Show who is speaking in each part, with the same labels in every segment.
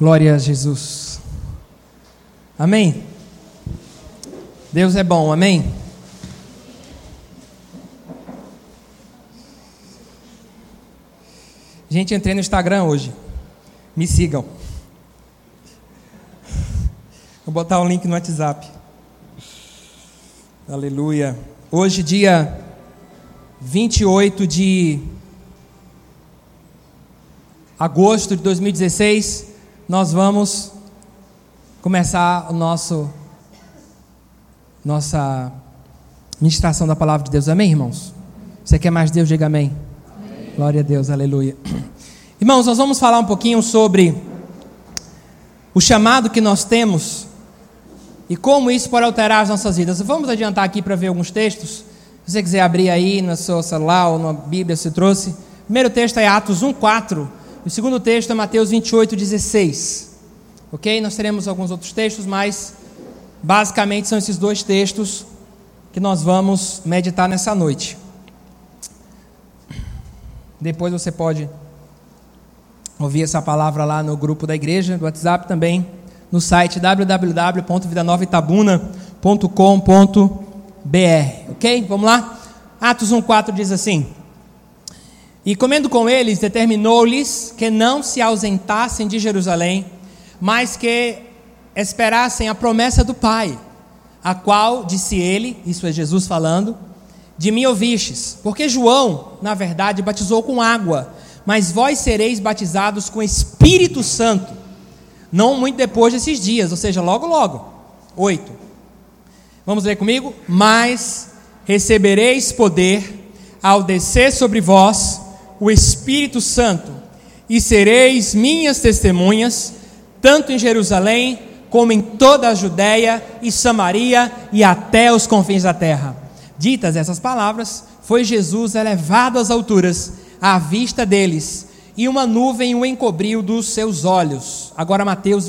Speaker 1: Glória a Jesus. Amém? Deus é bom, amém? Gente, entrei no Instagram hoje. Me sigam. Vou botar um link no WhatsApp. Aleluia. Hoje, dia 28 de agosto de 2016, nós vamos começar nossa ministração da palavra de Deus. Amém, irmãos? Você quer mais Deus? Diga amém. Amém. Glória a Deus, aleluia. Irmãos, nós vamos falar um pouquinho sobre o chamado que nós temos e como isso pode alterar as nossas vidas. Vamos adiantar aqui para ver alguns textos. Se você quiser abrir aí no seu celular ou na Bíblia, se trouxe. O primeiro texto é Atos 1:4. O segundo texto é Mateus 28:16. Ok? Nós teremos alguns outros textos, mas basicamente são esses dois textos que nós vamos meditar nessa noite. Depois você pode ouvir essa palavra lá no grupo da igreja, do WhatsApp também, no site www.vidanovaitabuna.com.br. Ok? Vamos lá? Atos 1:4 diz assim: E comendo com eles, determinou-lhes que não se ausentassem de Jerusalém, mas que esperassem a promessa do Pai, a qual, disse ele, isso é Jesus falando, de mim ouvistes, porque João, na verdade, batizou com água, mas vós sereis batizados com Espírito Santo, não muito depois desses dias, ou seja, logo logo. 8. Vamos ler comigo? Mas recebereis poder ao descer sobre vós o Espírito Santo, e sereis minhas testemunhas, tanto em Jerusalém, como em toda a Judéia e Samaria, e até os confins da terra. Ditas essas palavras, foi Jesus elevado às alturas, à vista deles, e uma nuvem o encobriu dos seus olhos. Agora Mateus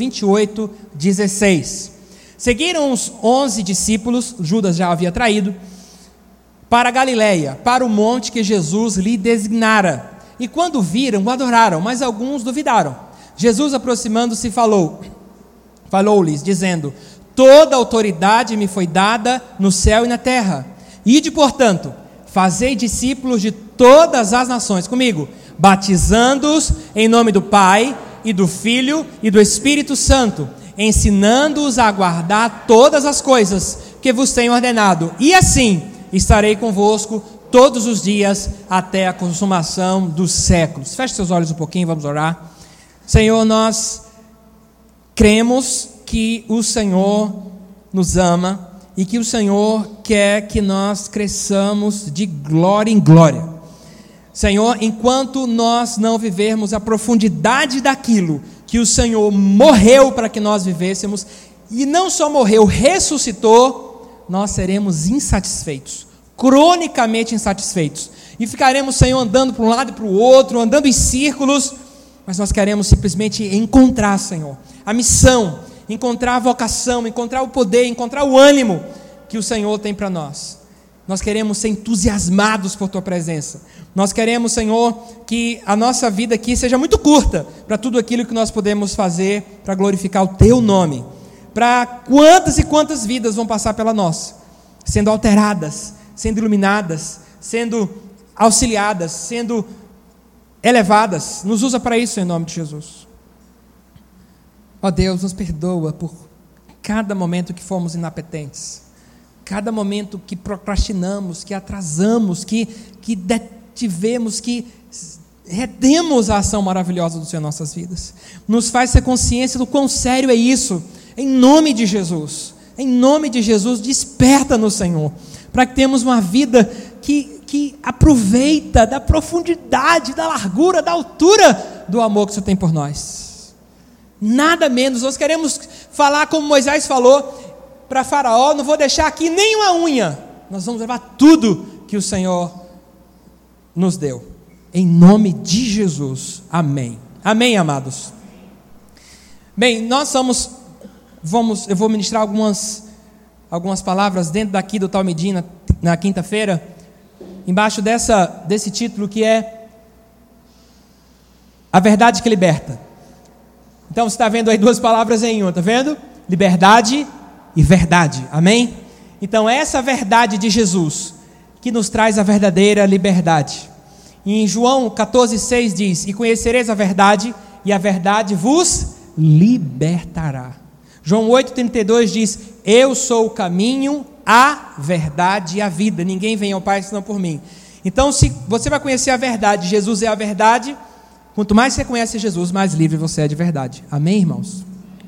Speaker 1: 28:16. Seguiram os 11 discípulos, Judas já havia traído, para a Galileia, para o monte que Jesus lhe designara. E quando viram, o adoraram, mas alguns duvidaram. Jesus, aproximando-se, falou-lhes, dizendo: Toda autoridade me foi dada no céu e na terra. Ide, portanto, fazei discípulos de todas as nações, comigo, batizando-os em nome do Pai, e do Filho, e do Espírito Santo, ensinando-os a guardar todas as coisas que vos tenho ordenado. E assim estarei convosco todos os dias até a consumação dos séculos. Feche seus olhos um pouquinho, vamos orar. Senhor, nós cremos que o Senhor nos ama e que o Senhor quer que nós cresçamos de glória em glória. Senhor, enquanto nós não vivermos a profundidade daquilo que o Senhor morreu para que nós vivêssemos, e não só morreu, ressuscitou, nós seremos insatisfeitos, cronicamente insatisfeitos, e ficaremos, Senhor, andando para um lado e para o outro, andando em círculos, mas nós queremos simplesmente encontrar, Senhor, a missão, encontrar a vocação, encontrar o poder, encontrar o ânimo que o Senhor tem para nós. Nós queremos ser entusiasmados por Tua presença. Nós queremos, Senhor, que a nossa vida aqui seja muito curta para tudo aquilo que nós podemos fazer para glorificar o Teu nome. Para quantas e quantas vidas vão passar pela nossa, sendo alteradas, sendo iluminadas, sendo auxiliadas, sendo elevadas. Nos usa para isso em nome de Jesus. Ó Deus, nos perdoa por cada momento que fomos inapetentes, cada momento que procrastinamos, que atrasamos, que detivemos, que retemos a ação maravilhosa do Senhor em nossas vidas. Nos faz ter consciência do quão sério é isso, em nome de Jesus. Em nome de Jesus, desperta-nos, Senhor, para que tenhamos uma vida que aproveita da profundidade, da largura, da altura do amor que o Senhor tem por nós. Nada menos. Nós queremos falar como Moisés falou para Faraó: não vou deixar aqui nem uma unha, nós vamos levar tudo que o Senhor nos deu, em nome de Jesus, amém, amém, amados. Bem, eu vou ministrar algumas palavras dentro daqui do Talmidim na quinta-feira, embaixo desse título que é A Verdade que Liberta. Então você está vendo aí duas palavras em uma, está vendo? Liberdade e verdade, amém? Então essa verdade de Jesus, que nos traz a verdadeira liberdade. E em João 14,6 diz: e conhecereis a verdade, e a verdade vos libertará. João 8,32 diz: eu sou o caminho, a verdade e a vida, ninguém vem ao Pai senão por mim. Então se você vai conhecer a verdade, Jesus é a verdade, quanto mais você conhece Jesus, mais livre você é de verdade, amém, irmãos?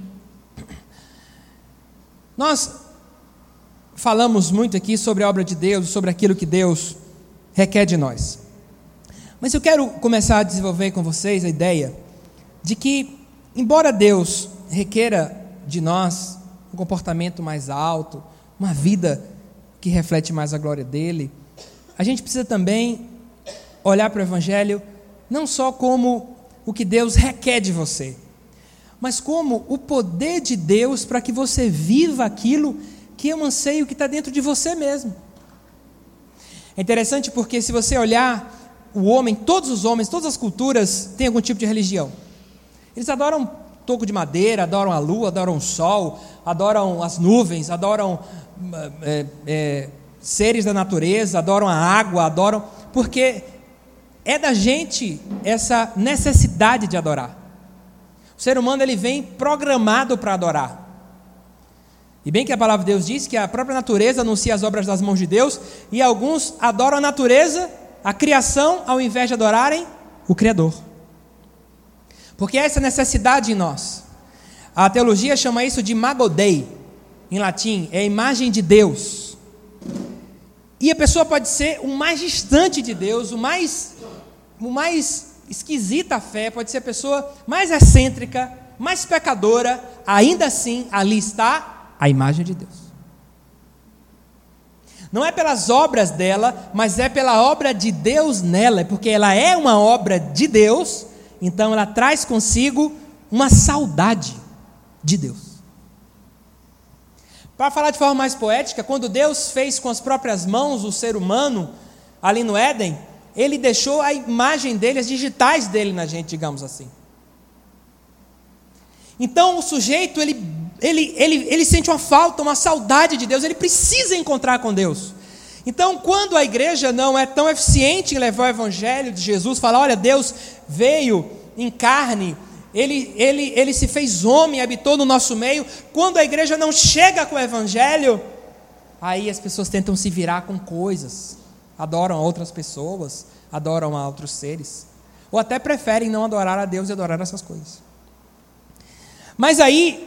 Speaker 1: Nós falamos muito aqui sobre a obra de Deus, sobre aquilo que Deus requer de nós, mas eu quero começar a desenvolver com vocês a ideia de que, embora Deus requeira de nós um comportamento mais alto, uma vida que reflete mais a glória dele, a gente precisa também olhar para o Evangelho não só como o que Deus requer de você, mas como o poder de Deus para que você viva aquilo que é um anseio que está dentro de você mesmo. É interessante porque se você olhar o homem, todos os homens, todas as culturas têm algum tipo de religião. Eles adoram toco de madeira, adoram a lua, adoram o sol, adoram as nuvens, adoram seres da natureza, adoram a água, adoram, porque é da gente essa necessidade de adorar. O ser humano, ele vem programado para adorar. E bem que a palavra de Deus diz que a própria natureza anuncia as obras das mãos de Deus, e alguns adoram a natureza, a criação, ao invés de adorarem o Criador. Porque é essa necessidade em nós. A teologia chama isso de imago Dei, em latim, é a imagem de Deus. E a pessoa pode ser o mais distante de Deus, o mais esquisita a fé, pode ser a pessoa mais excêntrica, mais pecadora, ainda assim, ali está a imagem de Deus. Não é pelas obras dela, mas é pela obra de Deus nela, porque ela é uma obra de Deus, então ela traz consigo uma saudade de Deus. Para falar de forma mais poética, quando Deus fez com as próprias mãos o ser humano, ali no Éden, Ele deixou a imagem dele, as digitais dele na gente, digamos assim. Então o sujeito, ele sente uma falta, uma saudade de Deus, ele precisa encontrar com Deus. Então quando a igreja não é tão eficiente em levar o evangelho de Jesus, falar, olha, Deus veio em carne, Ele se fez homem, habitou no nosso meio. Quando a igreja não chega com o evangelho, aí as pessoas tentam se virar com coisas, adoram a outras pessoas, adoram a outros seres, ou até preferem não adorar a Deus e adorar essas coisas. Mas aí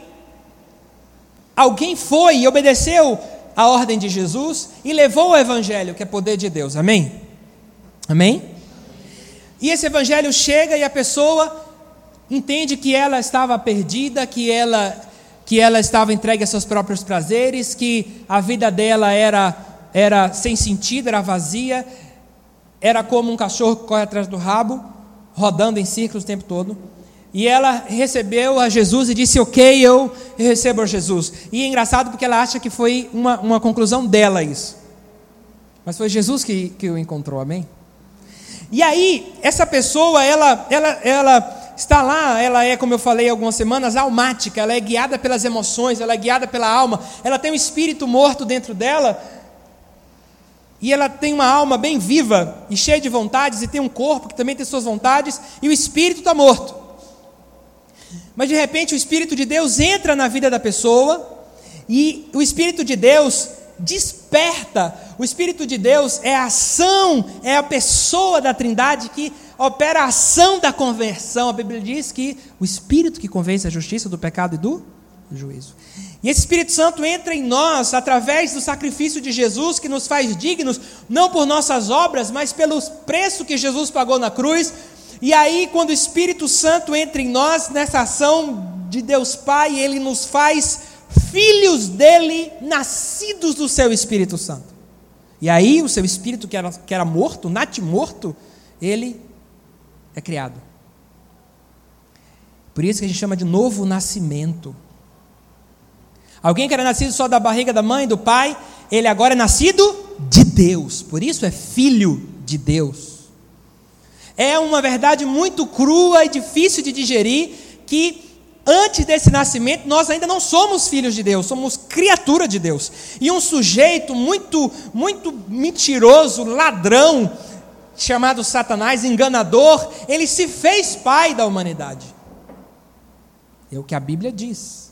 Speaker 1: alguém foi e obedeceu a ordem de Jesus e levou o evangelho, que é poder de Deus, amém? Amém? E esse evangelho chega e a pessoa entende que ela estava perdida, que ela estava entregue a seus próprios prazeres, que a vida dela era sem sentido, era vazia, era como um cachorro que corre atrás do rabo, rodando em círculos o tempo todo. E ela recebeu a Jesus e disse, ok, eu recebo a Jesus. E é engraçado porque ela acha que foi uma conclusão dela isso. Mas foi Jesus que o encontrou, amém? E aí, essa pessoa, ela está lá, ela é, como eu falei algumas semanas, almática, ela é guiada pelas emoções, ela é guiada pela alma, ela tem um espírito morto dentro dela, e ela tem uma alma bem viva, e cheia de vontades, e tem um corpo que também tem suas vontades, e o espírito está morto. Mas de repente o Espírito de Deus entra na vida da pessoa, e o Espírito de Deus desperta. O Espírito de Deus é a ação, é a pessoa da Trindade que opera a ação da conversão. A Bíblia diz que o Espírito que convence a justiça, do pecado e do juízo. E esse Espírito Santo entra em nós através do sacrifício de Jesus, que nos faz dignos, não por nossas obras, mas pelo preço que Jesus pagou na cruz. E aí, quando o Espírito Santo entra em nós, nessa ação de Deus Pai, Ele nos faz filhos dele, nascidos do seu Espírito Santo. E aí, o seu Espírito que era morto, natimorto, ele é criado. Por isso que a gente chama de novo nascimento. Alguém que era nascido só da barriga da mãe, do pai, ele agora é nascido de Deus. Por isso é filho de Deus. É uma verdade muito crua e difícil de digerir, que antes desse nascimento, nós ainda não somos filhos de Deus, somos criatura de Deus. E um sujeito muito mentiroso, ladrão, chamado Satanás, enganador, ele se fez pai da humanidade. É o que a Bíblia diz.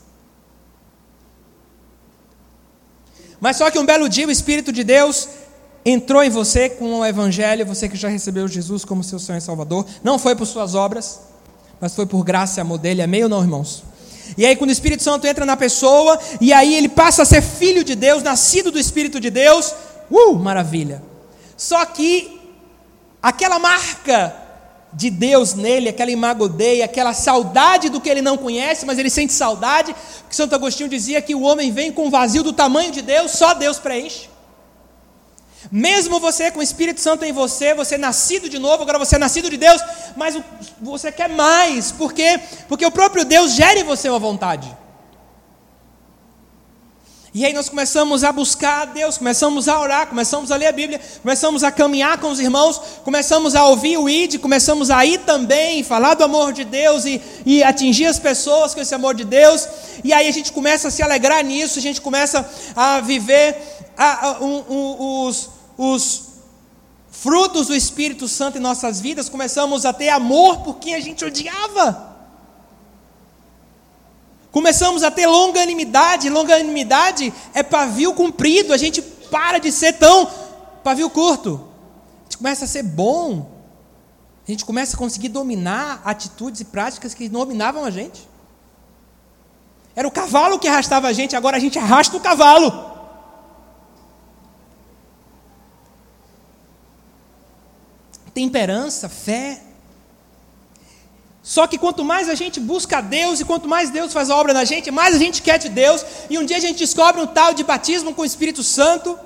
Speaker 1: Mas só que um belo dia o Espírito de Deus entrou em você com o Evangelho, você que já recebeu Jesus como seu Senhor e Salvador, não foi por suas obras, mas foi por graça e amor dele, amém ou não, irmãos? E aí quando o Espírito Santo entra na pessoa, e aí ele passa a ser filho de Deus, nascido do Espírito de Deus, maravilha. Só que aquela marca de Deus nele, aquela imago Dei, aquela saudade do que ele não conhece, mas ele sente saudade, porque Santo Agostinho dizia que o homem vem com um vazio do tamanho de Deus, só Deus preenche. Mesmo você com o Espírito Santo em você, você é nascido de novo, agora você é nascido de Deus, mas você quer mais, por quê? Porque o próprio Deus gera em você uma vontade. E aí nós começamos a buscar a Deus, começamos a orar, começamos a ler a Bíblia, começamos a caminhar com os irmãos, começamos a ouvir o ID, começamos a ir também, falar do amor de Deus e atingir as pessoas com esse amor de Deus, e aí a gente começa a se alegrar nisso, a gente começa a viver os frutos do Espírito Santo em nossas vidas, começamos a ter amor por quem a gente odiava. Começamos a ter longanimidade é pavio comprido, a gente para de ser tão pavio curto, a gente começa a ser bom, a gente começa a conseguir dominar atitudes e práticas que dominavam a gente. Era o cavalo que arrastava a gente, agora a gente arrasta o cavalo. Temperança, fé. Só que quanto mais a gente busca a Deus e quanto mais Deus faz a obra na gente, mais a gente quer de Deus, e um dia a gente descobre um tal de batismo com o Espírito Santo.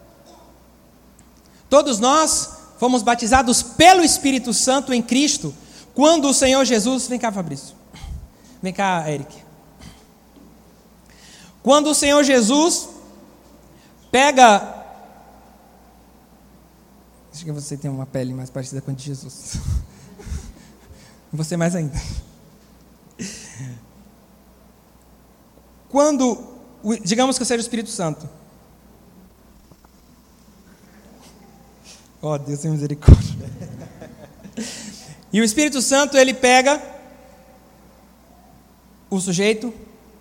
Speaker 1: Todos nós fomos batizados pelo Espírito Santo em Cristo, quando o Senhor Jesus... Vem cá, Fabrício. Vem cá, Eric. Quando o Senhor Jesus pega... Acho que você tem uma pele mais parecida com a de Jesus. Você mais ainda. Quando, digamos que eu seja o Espírito Santo. Oh, Deus tem misericórdia. E o Espírito Santo, ele pega o sujeito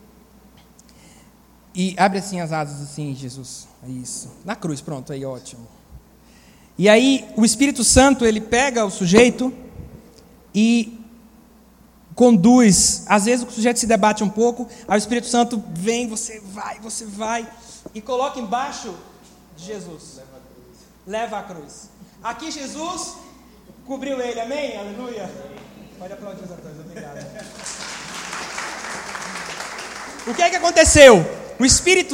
Speaker 1: e abre assim as asas, assim, Jesus. Isso. Na cruz, pronto, aí ótimo. E aí o Espírito Santo, ele pega o sujeito e conduz. Às vezes o sujeito se debate um pouco, aí o Espírito Santo vem, você vai, e coloca embaixo de Jesus. Leva a cruz. Aqui Jesus cobriu ele, amém? Aleluia. Pode aplaudir os atores, obrigado. O que é que aconteceu? O Espírito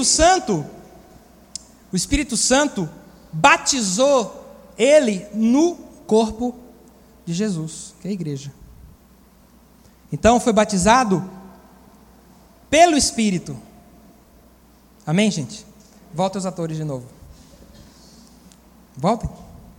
Speaker 1: Santo batizou ele no corpo de Jesus, que é a igreja. Então foi batizado pelo Espírito. Amém, gente? Volta os atores de novo. Voltem.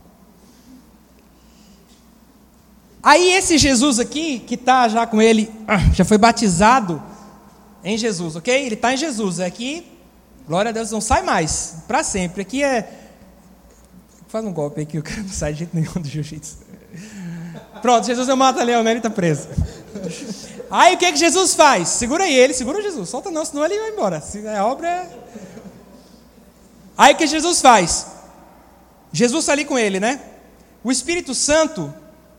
Speaker 1: Aí esse Jesus aqui, que está já com ele, já foi batizado em Jesus, ok? Ele está em Jesus. Aqui, glória a Deus, não sai mais, para sempre. Aqui é... Faz um golpe aí que o cara não sai de jeito nenhum do jiu-jitsu. Pronto, Jesus não mata leão, né? Ele está preso. Aí o que Jesus faz? Segura ele, segura Jesus. Solta não, senão ele vai embora. Se a obra é... Aí o que Jesus faz? Jesus está ali com ele, né? O Espírito Santo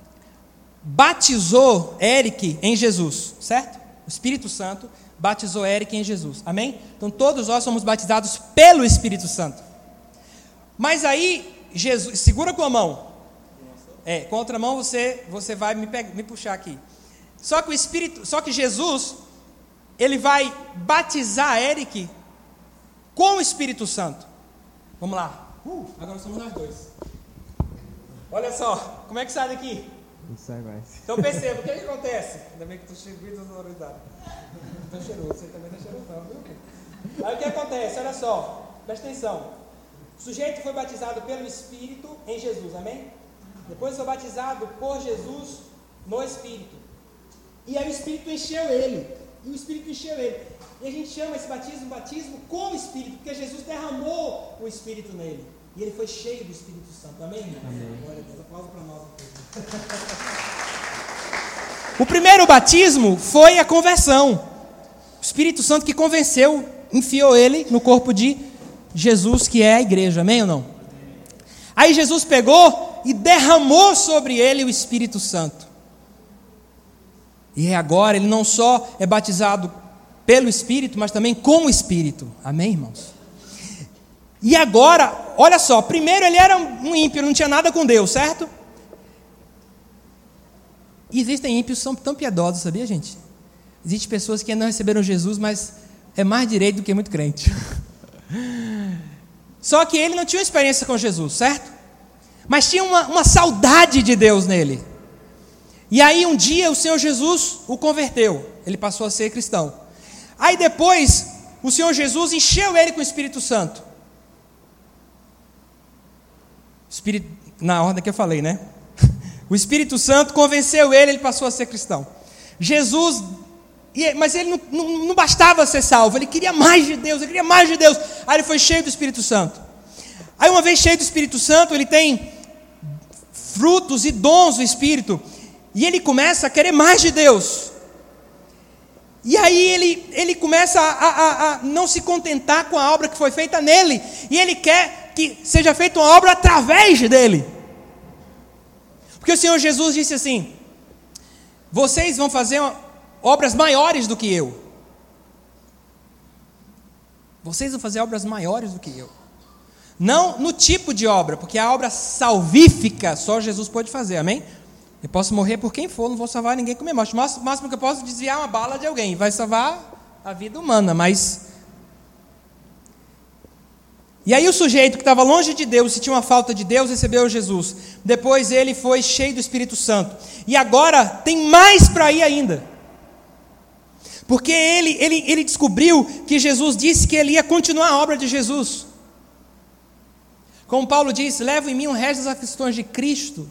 Speaker 1: batizou Eric em Jesus, certo? O Espírito Santo batizou Eric em Jesus, amém? Então todos nós somos batizados pelo Espírito Santo. Mas aí, Jesus, segura com a mão. Com a outra mão você vai me puxar aqui. Só que Jesus, ele vai batizar Eric com o Espírito Santo. Vamos lá. Agora somos nós dois. Olha só, como é que sai daqui?
Speaker 2: Não sai mais.
Speaker 1: Então perceba, o que acontece? Ainda bem que tu chegou e sonoridade. Estou cheiroso, você também está cheiroso, viu? Aí o que acontece? Olha só, presta atenção. O sujeito foi batizado pelo Espírito em Jesus, amém? Depois foi batizado por Jesus no Espírito. E aí o Espírito encheu ele. E o Espírito encheu ele. E a gente chama esse batismo com o Espírito, porque Jesus derramou o Espírito nele. E ele foi cheio do Espírito Santo. Amém, irmão? Amém. Glória a Deus. Aplauso para nós. O primeiro batismo foi a conversão. O Espírito Santo que convenceu, enfiou ele no corpo de Jesus, que é a igreja. Amém ou não? Aí Jesus pegou e derramou sobre ele o Espírito Santo. E agora ele não só é batizado pelo Espírito, mas também com o Espírito. Amém, irmãos? E agora, olha só, primeiro ele era um ímpio, não tinha nada com Deus, certo? E existem ímpios que são tão piedosos, sabia, gente? Existem pessoas que não receberam Jesus, mas é mais direito do que muito crente. Só que ele não tinha uma experiência com Jesus, certo? Mas tinha uma saudade de Deus nele. E aí um dia o Senhor Jesus o converteu, ele passou a ser cristão. Aí depois o Senhor Jesus encheu ele com o Espírito Santo. Espírito, na ordem que eu falei, né? O Espírito Santo convenceu ele, ele passou a ser cristão. Jesus, mas ele não bastava ser salvo, ele queria mais de Deus, ele queria mais de Deus. Aí ele foi cheio do Espírito Santo. Aí uma vez cheio do Espírito Santo, ele tem frutos e dons do Espírito. E ele começa a querer mais de Deus. E aí ele começa a não se contentar com a obra que foi feita nele. E ele quer que seja feita uma obra através dele. Porque o Senhor Jesus disse assim: vocês vão fazer obras maiores do que eu. Vocês vão fazer obras maiores do que eu. Não no tipo de obra, porque a obra salvífica só Jesus pode fazer, amém? Eu posso morrer por quem for, não vou salvar ninguém com minha morte. O máximo que eu posso é desviar uma bala de alguém, vai salvar a vida humana, mas... E aí o sujeito que estava longe de Deus, se tinha uma falta de Deus, recebeu Jesus. Depois ele foi cheio do Espírito Santo. E agora tem mais para ir ainda. Porque ele descobriu que Jesus disse que ele ia continuar a obra de Jesus. Como Paulo disse, levo em mim o resto das aflições de Cristo.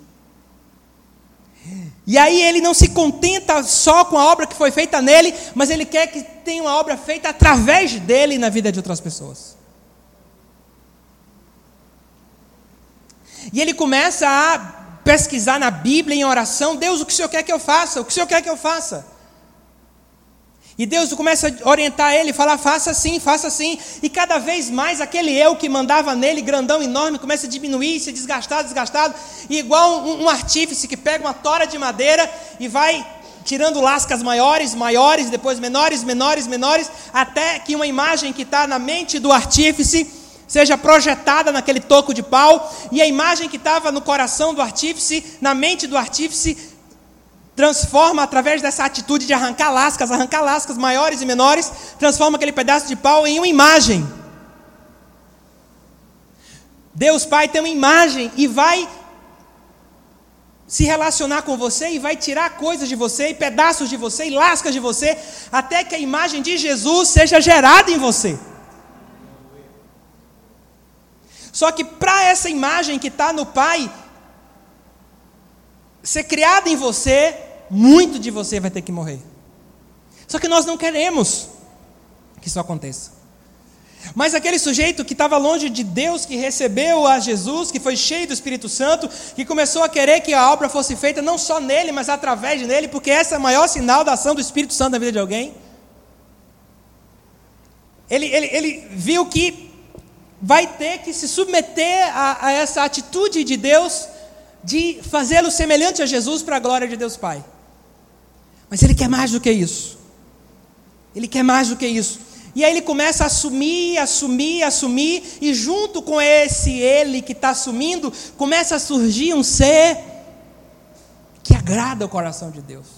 Speaker 1: E aí ele não se contenta só com a obra que foi feita nele, mas ele quer que tenha uma obra feita através dele na vida de outras pessoas. E ele começa a pesquisar na Bíblia, em oração: Deus, o que o Senhor quer que eu faça? O que o Senhor quer que eu faça? E Deus começa a orientar ele, falar: faça assim, faça assim. E cada vez mais aquele eu que mandava nele, grandão, enorme, começa a diminuir, se desgastado. E igual um artífice que pega uma tora de madeira e vai tirando lascas maiores, depois menores, até que uma imagem que está na mente do artífice seja projetada naquele toco de pau. E a imagem que estava no coração do artífice, na mente do artífice, transforma através dessa atitude de arrancar lascas maiores e menores, transforma aquele pedaço de pau em uma imagem. Deus Pai tem uma imagem e vai se relacionar com você e vai tirar coisas de você, e pedaços de você, e lascas de você, até que a imagem de Jesus seja gerada em você. Só que para essa imagem que está no Pai ser criada em você, muito de você vai ter que morrer. Só que nós não queremos que isso aconteça. Mas aquele sujeito que estava longe de Deus, que recebeu a Jesus, que foi cheio do Espírito Santo, que começou a querer que a obra fosse feita não só nele, mas através dele, porque esse é o maior sinal da ação do Espírito Santo na vida de alguém. Ele viu que vai ter que se submeter a essa atitude de Deus, de fazê-lo semelhante a Jesus para a glória de Deus Pai. Mas ele quer mais do que isso. Ele quer mais do que isso. E aí ele começa a assumir, e junto com esse ele que está assumindo, começa a surgir um ser que agrada o coração de Deus.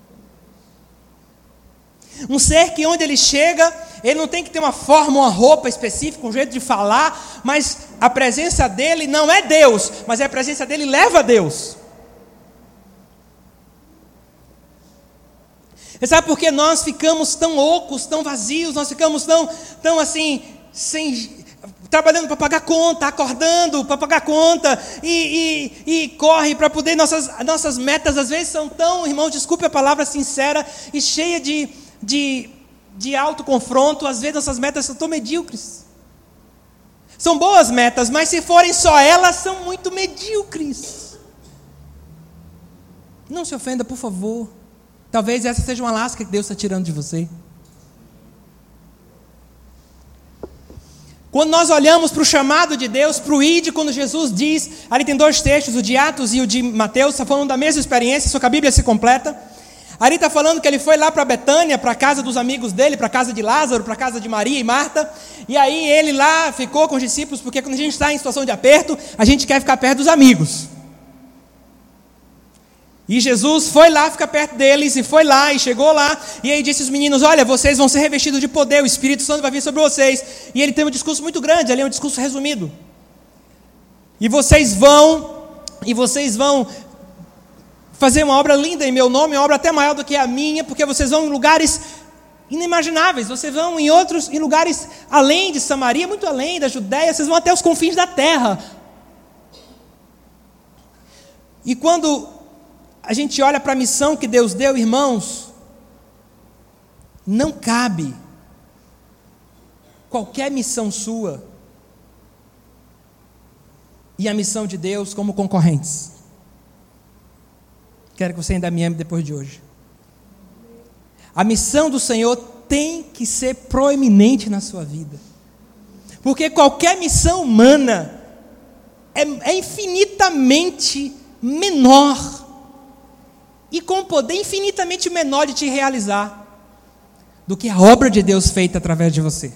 Speaker 1: Um ser que onde ele chega, ele não tem que ter uma forma, uma roupa específica, um jeito de falar, mas a presença dele não é Deus, mas a presença dele leva a Deus. E sabe por que nós ficamos tão ocos, tão vazios, nós ficamos tão assim, trabalhando para pagar conta, acordando para pagar conta, e corre para poder, nossas metas às vezes são tão, irmão, desculpe a palavra sincera, e cheia de de autoconfronto, às vezes nossas metas são tão medíocres. São boas metas, mas se forem só elas, são muito medíocres. Não se ofenda, por favor. Talvez essa seja uma lasca que Deus está tirando de você. Quando nós olhamos para o chamado de Deus, para o ID, quando Jesus diz, ali tem 2 textos, o de Atos e o de Mateus, está falando da mesma experiência, só que a Bíblia se completa. Ali está falando que ele foi lá para Betânia, para a casa dos amigos dele, para a casa de Lázaro, para a casa de Maria e Marta, e aí ele lá ficou com os discípulos, porque quando a gente está em situação de aperto, a gente quer ficar perto dos amigos. E Jesus foi lá ficar perto deles, e foi lá, e chegou lá, e aí disse aos meninos, olha, vocês vão ser revestidos de poder, o Espírito Santo vai vir sobre vocês. E ele tem um discurso muito grande, ali é um discurso resumido. E vocês vão fazer uma obra linda em meu nome, uma obra até maior do que a minha, porque vocês vão em lugares inimagináveis, vocês vão em lugares além de Samaria, muito além da Judéia, vocês vão até os confins da terra. E quando a gente olha para a missão que Deus deu, irmãos, não cabe qualquer missão sua e a missão de Deus como concorrentes. Quero que você ainda me ame depois de hoje. A missão do Senhor tem que ser proeminente na sua vida, porque qualquer missão humana é infinitamente menor e com um poder infinitamente menor de te realizar do que a obra de Deus feita através de você.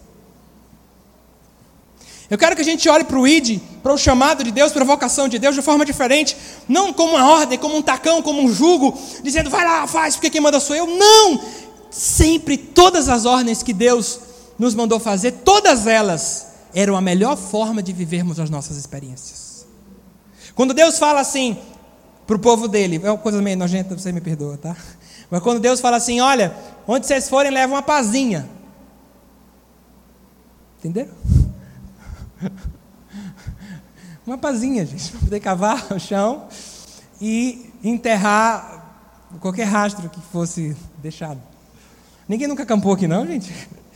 Speaker 1: Eu quero que a gente olhe para o ID, para o chamado de Deus, para a vocação de Deus de forma diferente, não como uma ordem, como um tacão, como um jugo, dizendo vai lá, faz, porque quem manda sou eu. Não! Sempre, todas as ordens que Deus nos mandou fazer, todas elas eram a melhor forma de vivermos as nossas experiências. Quando Deus fala assim para o povo dele, é uma coisa meio nojenta, você me perdoa, tá? Mas quando Deus fala assim, olha, onde vocês forem, levam uma pazinha. Entenderam? Uma pazinha, gente, para poder cavar o chão e enterrar qualquer rastro que fosse deixado. Ninguém nunca acampou aqui não, gente?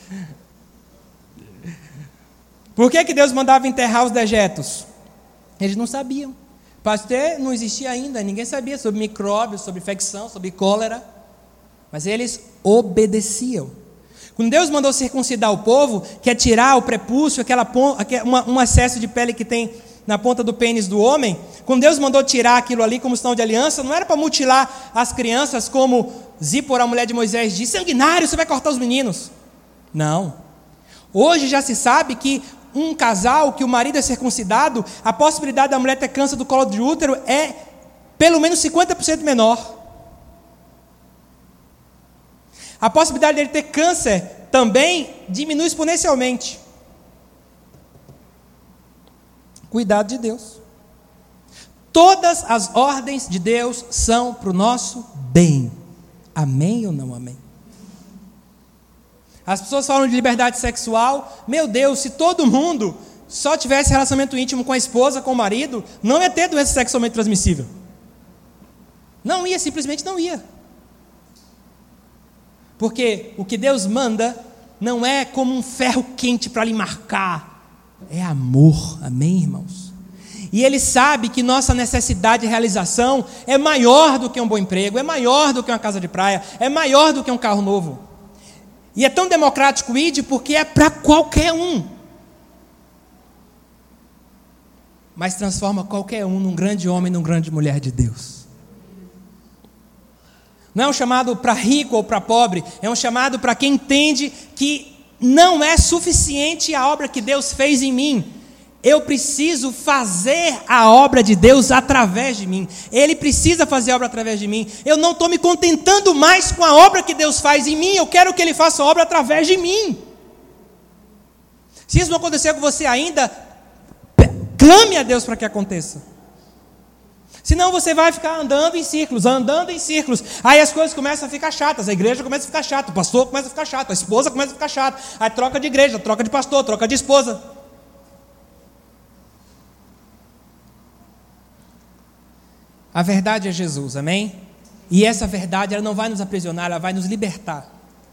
Speaker 1: Por que Deus mandava enterrar os dejetos? Eles não sabiam. Pasteur não existia ainda, ninguém sabia sobre micróbios, sobre infecção, sobre cólera, mas eles obedeciam. Quando Deus mandou circuncidar o povo, que é tirar o prepúcio, um excesso de pele que tem na ponta do pênis do homem, quando Deus mandou tirar aquilo ali como sinal de aliança, não era para mutilar as crianças como Zípora, a mulher de Moisés, disse, sanguinário, você vai cortar os meninos. Não. Hoje já se sabe que um casal, que o marido é circuncidado, a possibilidade da mulher ter câncer do colo de útero é pelo menos 50% menor. A possibilidade dele ter câncer também diminui exponencialmente. Cuidado de Deus. Todas as ordens de Deus são para o nosso bem. Amém ou não amém? As pessoas falam de liberdade sexual. Meu Deus, se todo mundo só tivesse relacionamento íntimo com a esposa, com o marido, não ia ter doença sexualmente transmissível. Não ia, simplesmente não ia. Porque o que Deus manda não é como um ferro quente para lhe marcar. É amor, amém, irmãos? E Ele sabe que nossa necessidade de realização é maior do que um bom emprego, é maior do que uma casa de praia, é maior do que um carro novo. E é tão democrático o ID porque é para qualquer um. Mas transforma qualquer um num grande homem, num grande mulher de Deus. Não é um chamado para rico ou para pobre, é um chamado para quem entende que não é suficiente a obra que Deus fez em mim. Eu preciso fazer a obra de Deus através de mim. Ele precisa fazer a obra através de mim. Eu não estou me contentando mais com a obra que Deus faz em mim. Eu quero que Ele faça a obra através de mim. Se isso não acontecer com você ainda, clame a Deus para que aconteça. Senão você vai ficar andando em círculos. Aí as coisas começam a ficar chatas. A igreja começa a ficar chata, o pastor começa a ficar chato, a esposa começa a ficar chata. Aí troca de igreja, troca de pastor, troca de esposa. A verdade é Jesus, amém? E essa verdade, ela não vai nos aprisionar, ela vai nos libertar.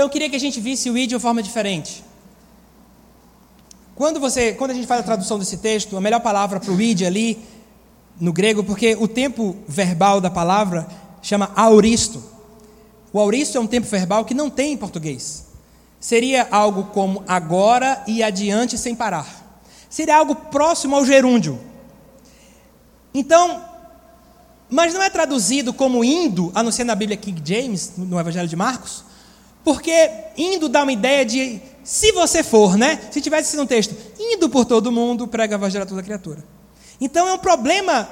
Speaker 1: Então eu queria que a gente visse o id de uma forma diferente. Quando a gente faz a tradução desse texto, a melhor palavra para o id ali, no grego, porque o tempo verbal da palavra chama auristo. O auristo é um tempo verbal que não tem em português. Seria algo como agora e adiante sem parar. Seria algo próximo ao gerúndio. Então, mas não é traduzido como indo, a não ser na Bíblia King James, no Evangelho de Marcos, porque indo dá uma ideia de, se você for, né? Se tivesse sido um texto, indo por todo mundo, prega o Evangelho a toda criatura. Então é um problema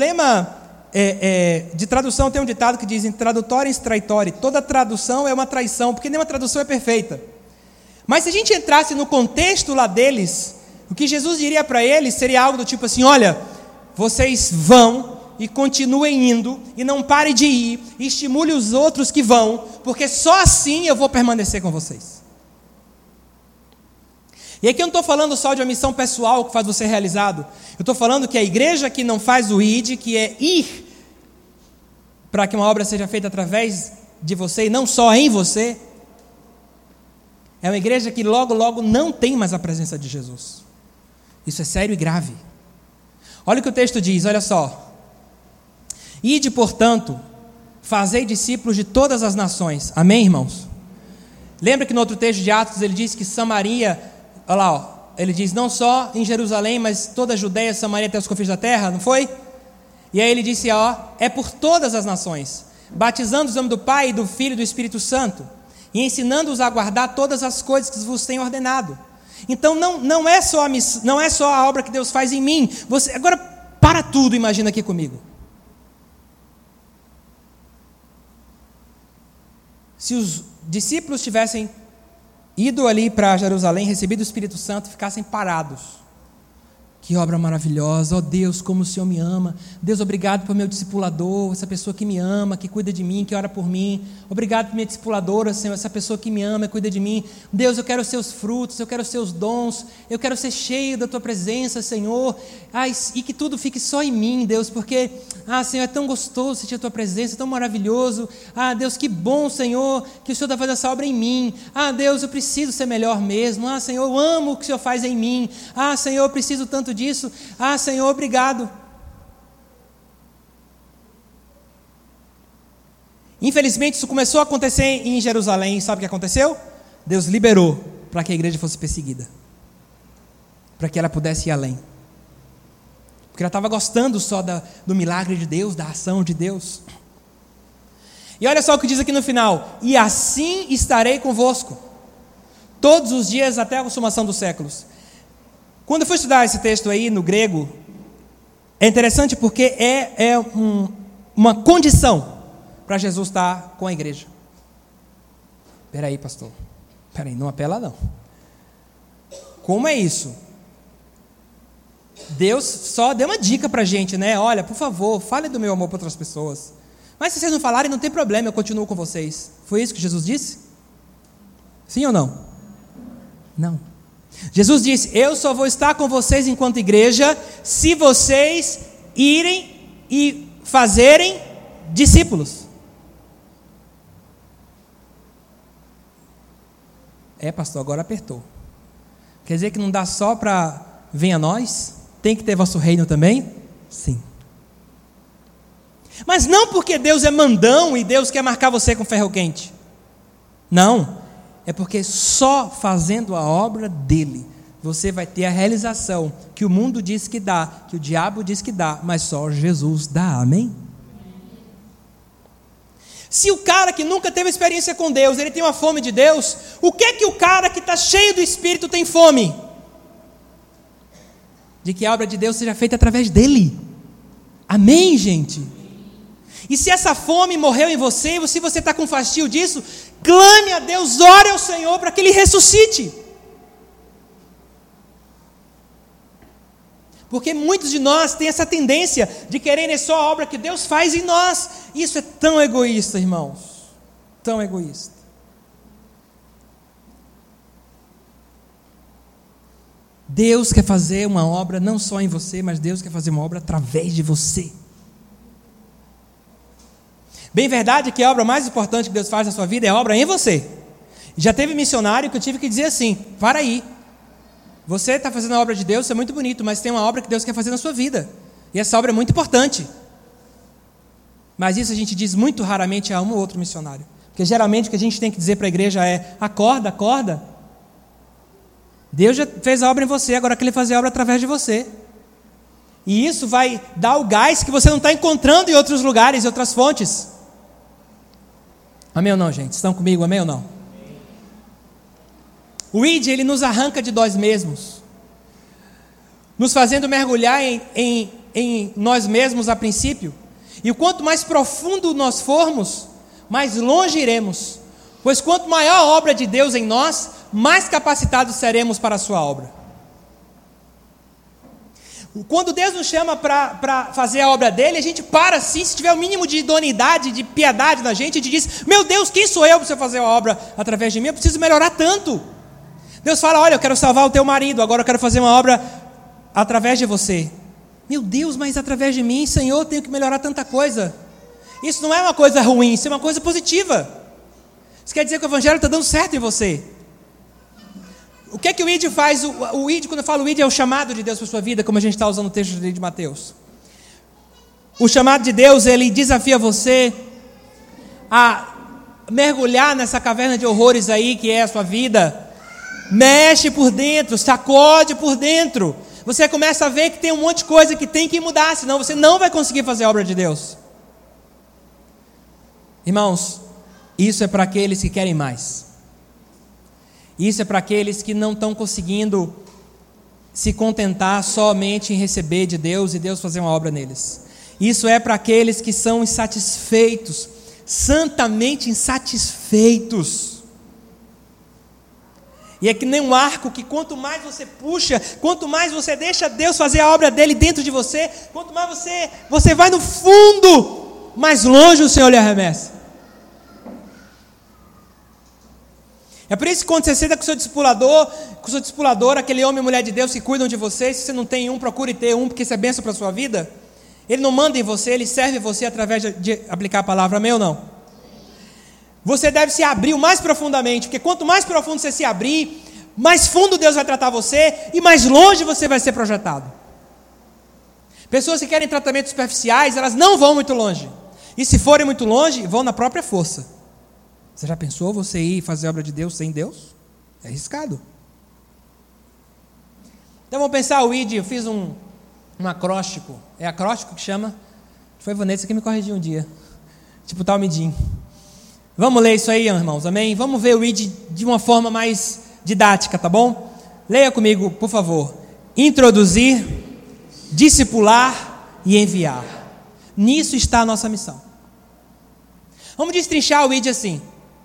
Speaker 1: de tradução. Tem um ditado que diz, in tradutorem traitore, toda tradução é uma traição, porque nenhuma tradução é perfeita. Mas se a gente entrasse no contexto lá deles, o que Jesus diria para eles seria algo do tipo assim, olha, vocês vão e continuem indo, e não pare de ir, e estimule os outros que vão, porque só assim eu vou permanecer com vocês. E aqui eu não estou falando só de uma missão pessoal que faz você realizado, eu estou falando que a igreja que não faz o id, que é ir, para que uma obra seja feita através de você, e não só em você, é uma igreja que logo, logo não tem mais a presença de Jesus. Isso é sério e grave. Olha o que o texto diz, olha só. Ide, portanto, fazei discípulos de todas as nações. Amém, irmãos? Lembra que no outro texto de Atos ele diz que Samaria, olha lá, ó, ele diz não só em Jerusalém, mas toda a Judeia, Samaria até os confins da terra, não foi? E aí ele disse, ó, é por todas as nações, batizando-os em nome do Pai, do Filho e do Espírito Santo, e ensinando-os a guardar todas as coisas que vos tenho ordenado. Então não é só a obra que Deus faz em mim. Agora para tudo, imagina aqui comigo. Se os discípulos tivessem ido ali para Jerusalém, recebido o Espírito Santo, ficassem parados. Que obra maravilhosa, ó Deus, como o Senhor me ama. Deus, obrigado por meu discipulador, essa pessoa que me ama, que cuida de mim, que ora por mim. Obrigado por minha discipuladora, Senhor, essa pessoa que me ama e cuida de mim. Deus, eu quero os seus frutos, eu quero os seus dons, eu quero ser cheio da tua presença, Senhor. E que tudo fique só em mim, Deus, porque, Senhor, é tão gostoso sentir a tua presença, é tão maravilhoso. Deus, que bom, Senhor, que o Senhor está fazendo essa obra em mim. Deus, eu preciso ser melhor mesmo. Senhor, eu amo o que o Senhor faz em mim. Senhor, eu preciso tanto disso. Senhor, obrigado. Infelizmente isso começou a acontecer em Jerusalém. Sabe o que aconteceu? Deus liberou para que a igreja fosse perseguida, para que ela pudesse ir além, porque ela estava gostando só do milagre de Deus, da ação de Deus. E olha só o que diz aqui no final: e assim estarei convosco todos os dias até a consumação dos séculos. Quando eu fui estudar esse texto aí no grego, é interessante porque uma condição para Jesus estar com a igreja. Espera aí, pastor. Espera aí, não apela não. Como é isso? Deus só deu uma dica para a gente, né? Olha, por favor, fale do meu amor para outras pessoas. Mas se vocês não falarem, não tem problema, eu continuo com vocês. Foi isso que Jesus disse? Sim ou não? Não. Jesus disse, eu só vou estar com vocês enquanto igreja, se vocês irem e fazerem discípulos. Pastor, agora apertou. Quer dizer que não dá só para venha a nós? Tem que ter vosso reino também? Sim. Mas não porque Deus é mandão e Deus quer marcar você com ferro quente. Não. É porque só fazendo a obra dele, você vai ter a realização que o mundo diz que dá, que o diabo diz que dá, mas só Jesus dá, amém? Se o cara que nunca teve experiência com Deus, ele tem uma fome de Deus, o que o cara que está cheio do Espírito tem fome? De que a obra de Deus seja feita através dele, amém, gente? E se essa fome morreu em você, e se você está com fastio disso, clame a Deus, ore ao Senhor para que Ele ressuscite. Porque muitos de nós têm essa tendência de quererem só a obra que Deus faz em nós. Isso é tão egoísta, irmãos. Tão egoísta. Deus quer fazer uma obra não só em você, mas Deus quer fazer uma obra através de você. Bem verdade que a obra mais importante que Deus faz na sua vida é a obra em você. Já teve missionário que eu tive que dizer assim: para aí, você está fazendo a obra de Deus, isso é muito bonito, mas tem uma obra que Deus quer fazer na sua vida, e essa obra é muito importante. Mas isso a gente diz muito raramente a um ou outro missionário, porque geralmente o que a gente tem que dizer para a igreja é: acorda, acorda, Deus já fez a obra em você, agora quer Ele fazer a obra através de você. E isso vai dar o gás que você não está encontrando em outros lugares, em outras fontes. Amém ou não, gente? Estão comigo, amém ou não? O ID, ele nos arranca de nós mesmos, nos fazendo mergulhar em nós mesmos a princípio. E quanto mais profundo nós formos, mais longe iremos. Pois quanto maior a obra de Deus em nós, mais capacitados seremos para a sua obra. Quando Deus nos chama para fazer a obra dele, a gente para sim, se tiver o mínimo de idoneidade, de piedade na gente, a gente diz: meu Deus, quem sou eu para você fazer a obra através de mim? Eu preciso melhorar tanto. Deus fala: olha, eu quero salvar o teu marido, agora eu quero fazer uma obra através de você. Meu Deus, mas através de mim, Senhor, eu tenho que melhorar tanta coisa. Isso não é uma coisa ruim, isso é uma coisa positiva. Isso quer dizer que o evangelho está dando certo em você. O que é que o ID faz? O ID, quando eu falo ID, é o chamado de Deus para a sua vida, como a gente está usando o texto de Mateus. O chamado de Deus, ele desafia você a mergulhar nessa caverna de horrores aí, que é a sua vida. Mexe por dentro, sacode por dentro. Você começa a ver que tem um monte de coisa que tem que mudar, senão você não vai conseguir fazer a obra de Deus. Irmãos, isso é para aqueles que querem mais. Isso é para aqueles que não estão conseguindo se contentar somente em receber de Deus e Deus fazer uma obra neles. Isso é para aqueles que são insatisfeitos, santamente insatisfeitos. E é que nem um arco que quanto mais você puxa, quanto mais você deixa Deus fazer a obra dele dentro de você, quanto mais você vai no fundo, mais longe o Senhor lhe arremessa. É por isso que quando você senta com o seu discipulador, aquele homem e mulher de Deus que cuidam de você, se você não tem um, procure ter um, porque isso é bênção para a sua vida. Ele não manda em você, ele serve você através de aplicar a palavra, amém ou não? Você deve se abrir o mais profundamente, porque quanto mais profundo você se abrir, mais fundo Deus vai tratar você e mais longe você vai ser projetado. Pessoas que querem tratamentos superficiais, elas não vão muito longe. E se forem muito longe, vão na própria força. Você já pensou você ir fazer a obra de Deus sem Deus? É arriscado. Então vamos pensar, o ID, eu fiz um acróstico. É acróstico que chama? Foi a Vanessa que me corrigiu um dia. Tipo Talmidim. Vamos ler isso aí, irmãos, amém? Vamos ver o ID de uma forma mais didática, tá bom? Leia comigo, por favor. Introduzir, discipular e enviar. Nisso está a nossa missão. Vamos destrinchar o ID assim.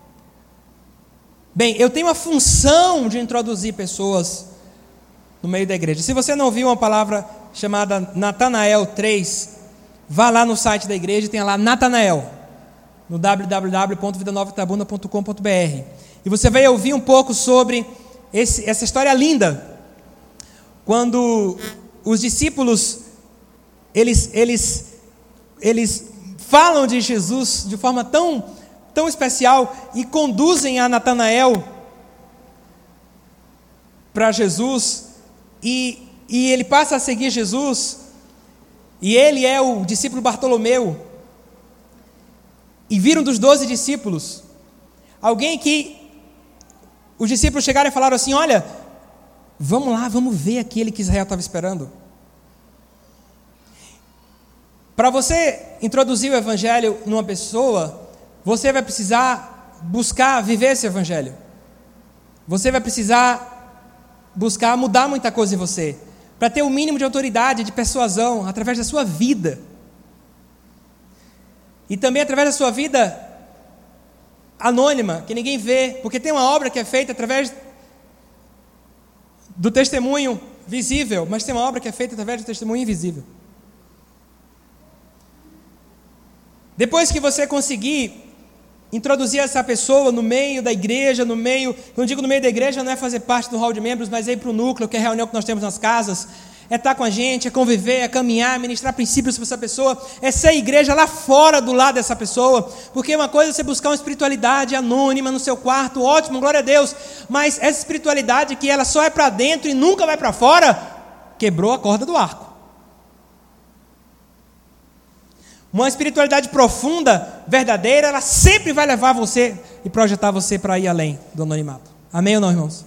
Speaker 1: Bem, eu tenho a função de introduzir pessoas no meio da igreja. Se você não viu uma palavra chamada Natanael 3, vá lá no site da igreja e tem lá Natanael, no www.vidanovatabuna.com.br. E você vai ouvir um pouco sobre essa história linda. Quando os discípulos, eles falam de Jesus de forma tão especial e conduzem a Natanael para Jesus, e ele passa a seguir Jesus, e ele é o discípulo Bartolomeu, e viram dos 12 discípulos alguém que os discípulos chegaram e falaram assim: olha, vamos lá, vamos ver aquele que Israel estava esperando. Para você introduzir o evangelho numa pessoa, você vai precisar buscar viver esse evangelho. Você vai precisar buscar mudar muita coisa em você, para ter o mínimo de autoridade, de persuasão, através da sua vida. E também através da sua vida anônima, que ninguém vê, porque tem uma obra que é feita através do testemunho visível, mas tem uma obra que é feita através do testemunho invisível. Depois que você conseguir introduzir essa pessoa no meio da igreja, quando eu digo no meio da igreja, não é fazer parte do hall de membros, mas é ir para o núcleo, que é a reunião que nós temos nas casas, é estar com a gente, é conviver, é caminhar, ministrar princípios para essa pessoa, é ser igreja lá fora do lado dessa pessoa, porque uma coisa é você buscar uma espiritualidade anônima no seu quarto, ótimo, glória a Deus, mas essa espiritualidade que ela só é para dentro e nunca vai para fora, quebrou a corda do arco. Uma espiritualidade profunda, verdadeira, ela sempre vai levar você e projetar você para ir além do anonimato. Amém ou não, irmãos?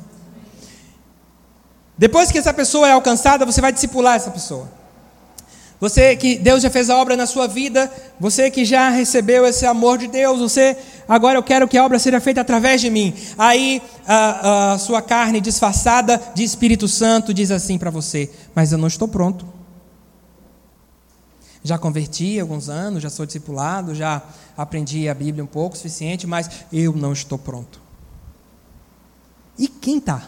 Speaker 1: Depois que essa pessoa é alcançada, você vai discipular essa pessoa. Você que Deus já fez a obra na sua vida, você que já recebeu esse amor de Deus, agora eu quero que a obra seja feita através de mim. Aí a sua carne disfarçada de Espírito Santo diz assim para você: mas eu não estou pronto. Já converti há alguns anos, já sou discipulado, já aprendi a Bíblia um pouco, o suficiente, mas eu não estou pronto. E quem está?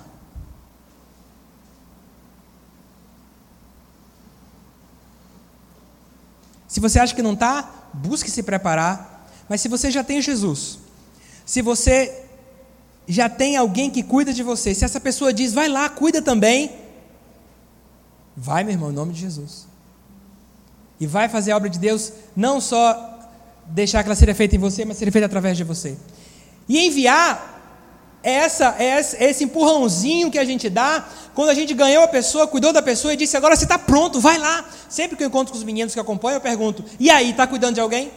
Speaker 1: Se você acha que não está, busque se preparar. Mas se você já tem Jesus, se você já tem alguém que cuida de você, se essa pessoa diz, vai lá, cuida também, vai, meu irmão, em nome de Jesus. E vai fazer a obra de Deus, não só deixar que ela seja feita em você, mas seja feita através de você. E enviar esse empurrãozinho que a gente dá, quando a gente ganhou a pessoa, cuidou da pessoa e disse, agora você está pronto, vai lá. Sempre que eu encontro com os meninos que acompanham, eu pergunto, e aí, está cuidando de alguém?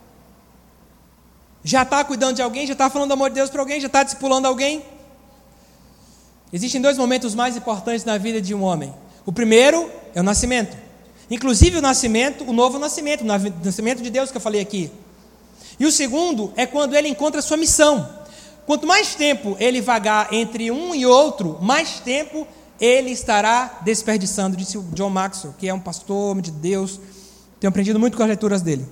Speaker 1: Já está cuidando de alguém? Já está falando do amor de Deus para alguém? Já está discipulando alguém? Existem 2 momentos mais importantes na vida de um homem. O primeiro é o nascimento. Inclusive o nascimento, o novo nascimento, o nascimento de Deus que eu falei aqui. E o segundo é quando ele encontra a sua missão. Quanto mais tempo ele vagar entre um e outro, mais tempo ele estará desperdiçando, disse o John Maxwell, que é um pastor, homem de Deus. Tenho aprendido muito com as leituras dele.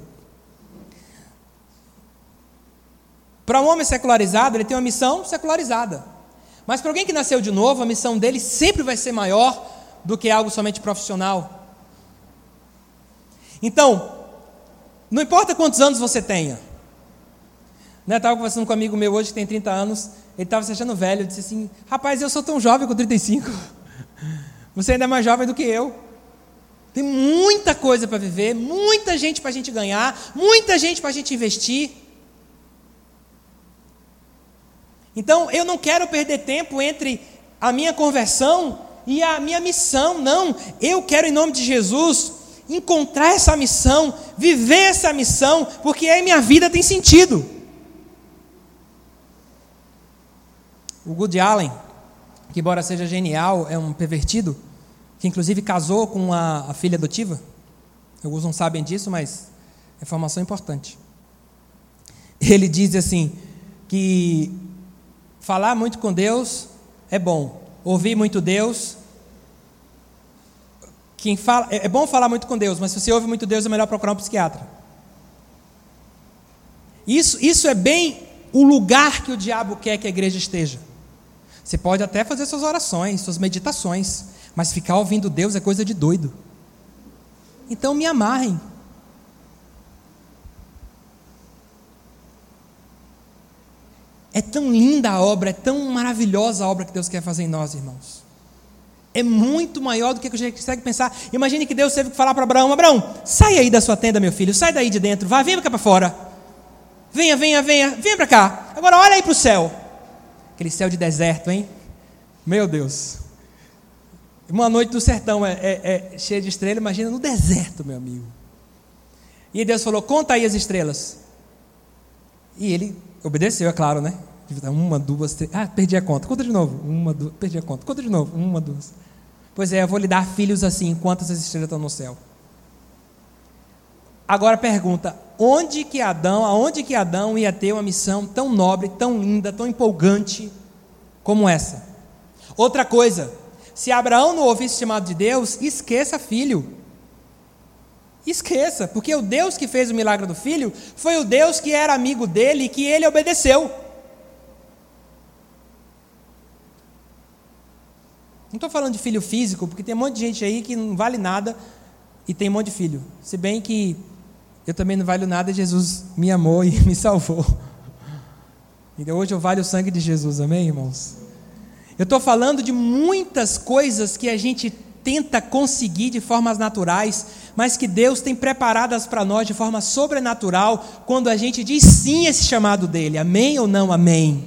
Speaker 1: Para um homem secularizado, ele tem uma missão secularizada. Mas para alguém que nasceu de novo, a missão dele sempre vai ser maior do que algo somente profissional. Então, não importa quantos anos você tenha. Estava conversando com um amigo meu hoje que tem 30 anos, ele estava se achando velho, eu disse assim, rapaz, eu sou tão jovem com 35, você ainda é mais jovem do que eu. Tem muita coisa para viver, muita gente para a gente ganhar, muita gente para a gente investir. Então, eu não quero perder tempo entre a minha conversão e a minha missão, não. Eu quero, em nome de Jesus, encontrar essa missão, viver essa missão, porque aí minha vida tem sentido. O Woody Allen, que embora seja genial, é um pervertido, que inclusive casou com a filha adotiva. Alguns não sabem disso, mas é informação importante. Ele diz assim, que falar muito com Deus é bom, ouvir muito Deus. É bom falar muito com Deus, mas se você ouve muito Deus, é melhor procurar um psiquiatra. Isso é bem o lugar que o diabo quer que a igreja esteja. Você pode até fazer suas orações, suas meditações, mas ficar ouvindo Deus é coisa de doido. Então me amarrem. É tão linda a obra, é tão maravilhosa a obra que Deus quer fazer em nós, irmãos. É muito maior do que a gente consegue pensar. Imagine que Deus teve que falar para Abraão, Abraão, sai aí da sua tenda, meu filho, sai daí de dentro, venha cá para fora. Venha para cá. Agora olha aí para o céu. Aquele céu de deserto, hein? Meu Deus. Uma noite do sertão é cheia de estrelas, imagina no deserto, meu amigo. E Deus falou, conta aí as estrelas. E ele obedeceu, é claro, né? 1, 2, 3, perdi a conta, conta de novo, 1, 2, perdi a conta, conta de novo, 1, 2. Pois é, eu vou lhe dar filhos assim, enquanto essas estrelas estão no céu. Agora pergunta, aonde que Adão ia ter uma missão tão nobre, tão linda, tão empolgante como essa? Outra coisa, se Abraão não ouvisse o chamado de Deus, esqueça filho. Esqueça, porque o Deus que fez o milagre do filho, foi o Deus que era amigo dele e que ele obedeceu. Não estou falando de filho físico, porque tem um monte de gente aí que não vale nada e tem um monte de filho. Se bem que eu também não valho nada, Jesus me amou e me salvou. Então hoje eu valho o sangue de Jesus, amém, irmãos? Eu estou falando de muitas coisas que a gente tenta conseguir de formas naturais, mas que Deus tem preparadas para nós de forma sobrenatural, quando a gente diz sim a esse chamado dele. Amém ou não amém?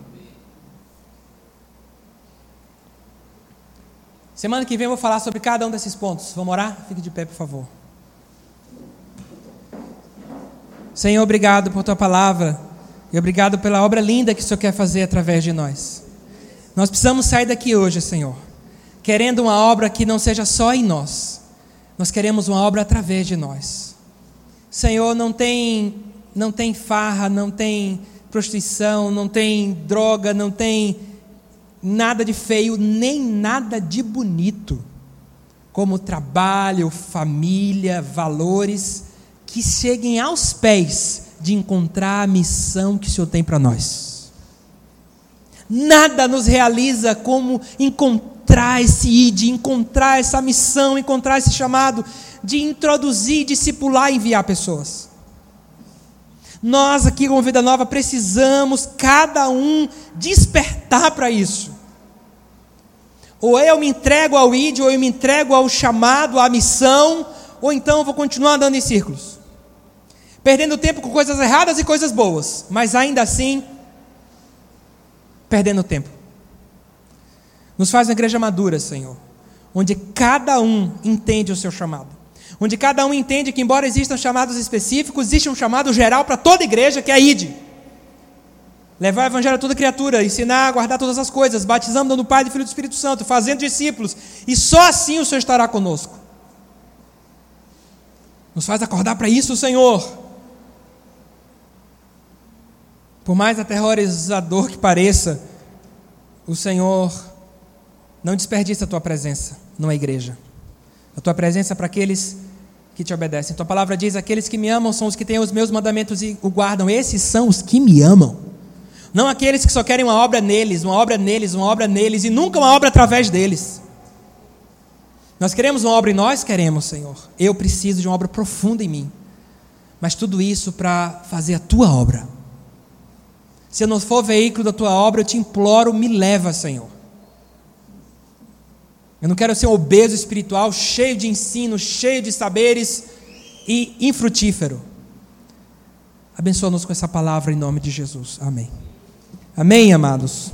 Speaker 1: Semana que vem eu vou falar sobre cada um desses pontos. Vamos orar? Fique de pé, por favor. Senhor, obrigado por tua palavra e obrigado pela obra linda que o Senhor quer fazer através de nós. Nós precisamos sair daqui hoje, Senhor, querendo uma obra que não seja só em nós. Nós queremos uma obra através de nós. Senhor, não tem farra, não tem prostituição, não tem droga, não tem nada de feio, nem nada de bonito, como trabalho, família, valores, que cheguem aos pés de encontrar a missão que o Senhor tem para nós. Nada nos realiza como encontrar esse ID, encontrar essa missão, encontrar esse chamado de introduzir, discipular e enviar pessoas. Nós aqui como Vida Nova precisamos cada um despertar para isso. Ou eu me entrego ao ID, ou eu me entrego ao chamado, à missão, ou então eu vou continuar andando em círculos, perdendo tempo com coisas erradas e coisas boas, mas ainda assim perdendo tempo. Nos faz uma igreja madura, Senhor, onde cada um entende o seu chamado, onde cada um entende que, embora existam chamados específicos, existe um chamado geral para toda igreja, que é a ID. Levar o evangelho a toda criatura, ensinar a guardar todas as coisas, batizando no Pai, do Filho e do Espírito Santo, fazendo discípulos, e só assim o Senhor estará conosco. Nos faz acordar para isso, Senhor. Por mais aterrorizador que pareça, o Senhor não desperdiça a tua presença numa igreja. A tua presença é para aqueles que te obedecem. Tua palavra diz: aqueles que me amam são os que têm os meus mandamentos e o guardam. Esses são os que me amam. Não aqueles que só querem uma obra neles, uma obra neles, uma obra neles, e nunca uma obra através deles. Nós queremos uma obra em nós? Queremos, Senhor. Eu preciso de uma obra profunda em mim. Mas tudo isso para fazer a tua obra. Se eu não for veículo da tua obra, eu te imploro, me leva, Senhor. Eu não quero ser um obeso espiritual, cheio de ensino, cheio de saberes e infrutífero. Abençoa-nos com essa palavra em nome de Jesus. Amém. Amém, amados.